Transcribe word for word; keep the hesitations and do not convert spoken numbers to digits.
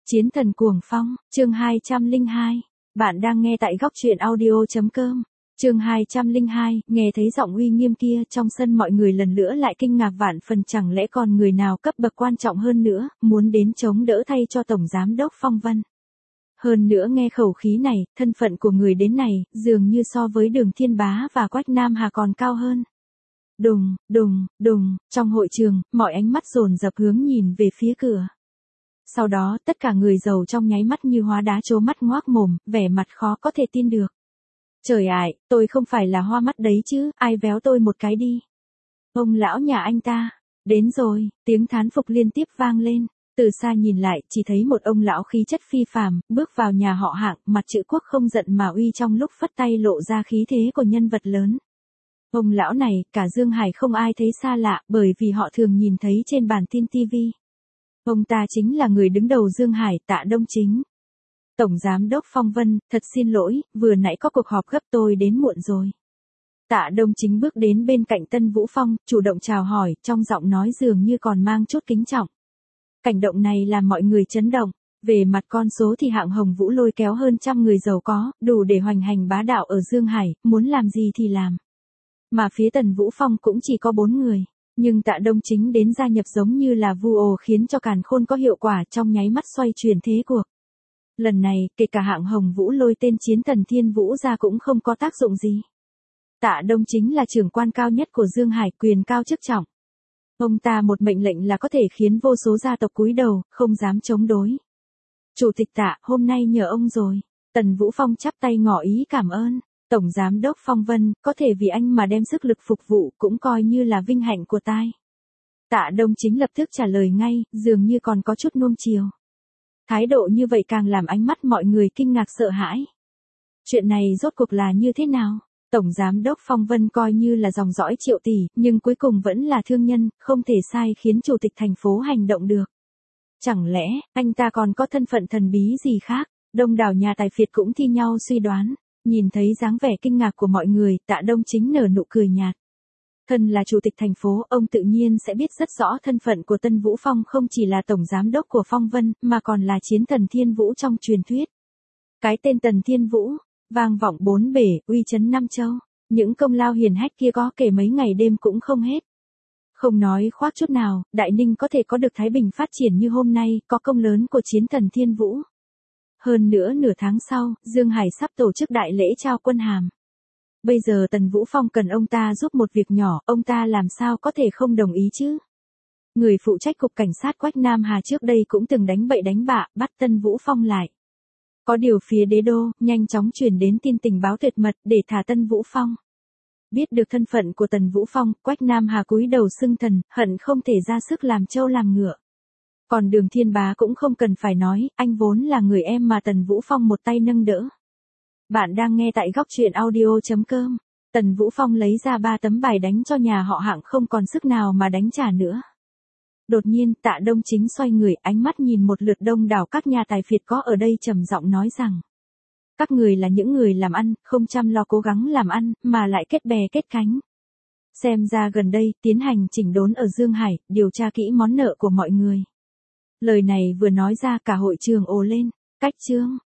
Chiến thần cuồng phong, chương hai trăm lẻ hai. Bạn đang nghe tại góc truyện audio chấm com. Chương hai trăm lẻ hai, nghe thấy giọng uy nghiêm kia, trong sân mọi người lần nữa lại kinh ngạc vạn phần, chẳng lẽ còn người nào cấp bậc quan trọng hơn nữa, muốn đến chống đỡ thay cho Tổng Giám đốc Phong Vân. Hơn nữa nghe khẩu khí này, thân phận của người đến này, dường như so với Đường Thiên Bá và Quách Nam Hà còn cao hơn. Đùng, đùng, đùng, trong hội trường, mọi ánh mắt dồn dập hướng nhìn về phía cửa. Sau đó, tất cả người giàu trong nháy mắt như hóa đá trố mắt ngoác mồm, vẻ mặt khó có thể tin được. Trời ải, tôi không phải là hoa mắt đấy chứ, ai véo tôi một cái đi. Ông lão nhà anh ta, đến rồi, tiếng thán phục liên tiếp vang lên. Từ xa nhìn lại, chỉ thấy một ông lão khí chất phi phàm, bước vào nhà họ Hạng, mặt chữ quốc không giận mà uy, trong lúc phất tay lộ ra khí thế của nhân vật lớn. Ông lão này, cả Dương Hải không ai thấy xa lạ, bởi vì họ thường nhìn thấy trên bản tin ti vi. Ông ta chính là người đứng đầu Dương Hải, Tạ Đông Chính. Tổng Giám đốc Phong Vân, thật xin lỗi, vừa nãy có cuộc họp gấp tôi đến muộn rồi. Tạ Đông Chính bước đến bên cạnh Tân Vũ Phong, chủ động chào hỏi, trong giọng nói dường như còn mang chút kính trọng. Cảnh động này làm mọi người chấn động. Về mặt con số thì Hạng Hồng Vũ lôi kéo hơn trăm người giàu có, đủ để hoành hành bá đạo ở Dương Hải, muốn làm gì thì làm. Mà phía Tần Vũ Phong cũng chỉ có bốn người. Nhưng Tạ Đông Chính đến gia nhập giống như là vu ồ, khiến cho càn khôn có hiệu quả, trong nháy mắt xoay chuyển thế cuộc. Lần này, kể cả Hạng Hồng Vũ lôi tên Chiến thần Thiên Vũ ra cũng không có tác dụng gì. Tạ Đông Chính là trưởng quan cao nhất của Dương Hải, quyền cao chức trọng. Ông ta một mệnh lệnh là có thể khiến vô số gia tộc cúi đầu, không dám chống đối. Chủ tịch Tạ, hôm nay nhờ ông rồi. Tần Vũ Phong chắp tay ngỏ ý cảm ơn. Tổng Giám đốc Phong Vân, có thể vì anh mà đem sức lực phục vụ, cũng coi như là vinh hạnh của tai. Tạ Đông Chính lập tức trả lời ngay, dường như còn có chút nuông chiều. Thái độ như vậy càng làm ánh mắt mọi người kinh ngạc sợ hãi. Chuyện này rốt cuộc là như thế nào? Tổng Giám đốc Phong Vân coi như là dòng dõi triệu tỷ, nhưng cuối cùng vẫn là thương nhân, không thể sai khiến chủ tịch thành phố hành động được. Chẳng lẽ, anh ta còn có thân phận thần bí gì khác? Đông đảo nhà tài phiệt cũng thi nhau suy đoán. Nhìn thấy dáng vẻ kinh ngạc của mọi người, Tạ Đông Chính nở nụ cười nhạt. Thân là chủ tịch thành phố, ông tự nhiên sẽ biết rất rõ thân phận của Tân Vũ Phong không chỉ là tổng giám đốc của Phong Vân, mà còn là chiến thần Thiên Vũ trong truyền thuyết. Cái tên Tần Thiên Vũ, vang vọng bốn bể, uy chấn năm châu. Những công lao hiển hách kia có kể mấy ngày đêm cũng không hết. Không nói khoác chút nào, Đại Ninh có thể có được Thái Bình phát triển như hôm nay, có công lớn của chiến thần Thiên Vũ. Hơn nữa nửa tháng sau, Dương Hải sắp tổ chức đại lễ trao quân hàm. Bây giờ Tần Vũ Phong cần ông ta giúp một việc nhỏ, ông ta làm sao có thể không đồng ý chứ? Người phụ trách cục cảnh sát Quách Nam Hà trước đây cũng từng đánh bậy đánh bạ, bắt Tân Vũ Phong lại. Có điều phía đế đô, nhanh chóng truyền đến tin tình báo tuyệt mật để thả Tân Vũ Phong. Biết được thân phận của Tần Vũ Phong, Quách Nam Hà cúi đầu xưng thần, hận không thể ra sức làm trâu làm ngựa. Còn Đường Thiên Bá cũng không cần phải nói, anh vốn là người em mà Tần Vũ Phong một tay nâng đỡ. Bạn đang nghe tại góc truyện audio chấm com. Tần Vũ Phong lấy ra ba tấm bài đánh cho nhà họ Hạng không còn sức nào mà đánh trả nữa. Đột nhiên, Tạ Đông Chính xoay người, ánh mắt nhìn một lượt đông đảo các nhà tài phiệt có ở đây, trầm giọng nói rằng: các người là những người làm ăn, không chăm lo cố gắng làm ăn, mà lại kết bè kết cánh. Xem ra gần đây, tiến hành chỉnh đốn ở Dương Hải, điều tra kỹ món nợ của mọi người. Lời này vừa nói ra cả hội trường ồ lên. Cách chương,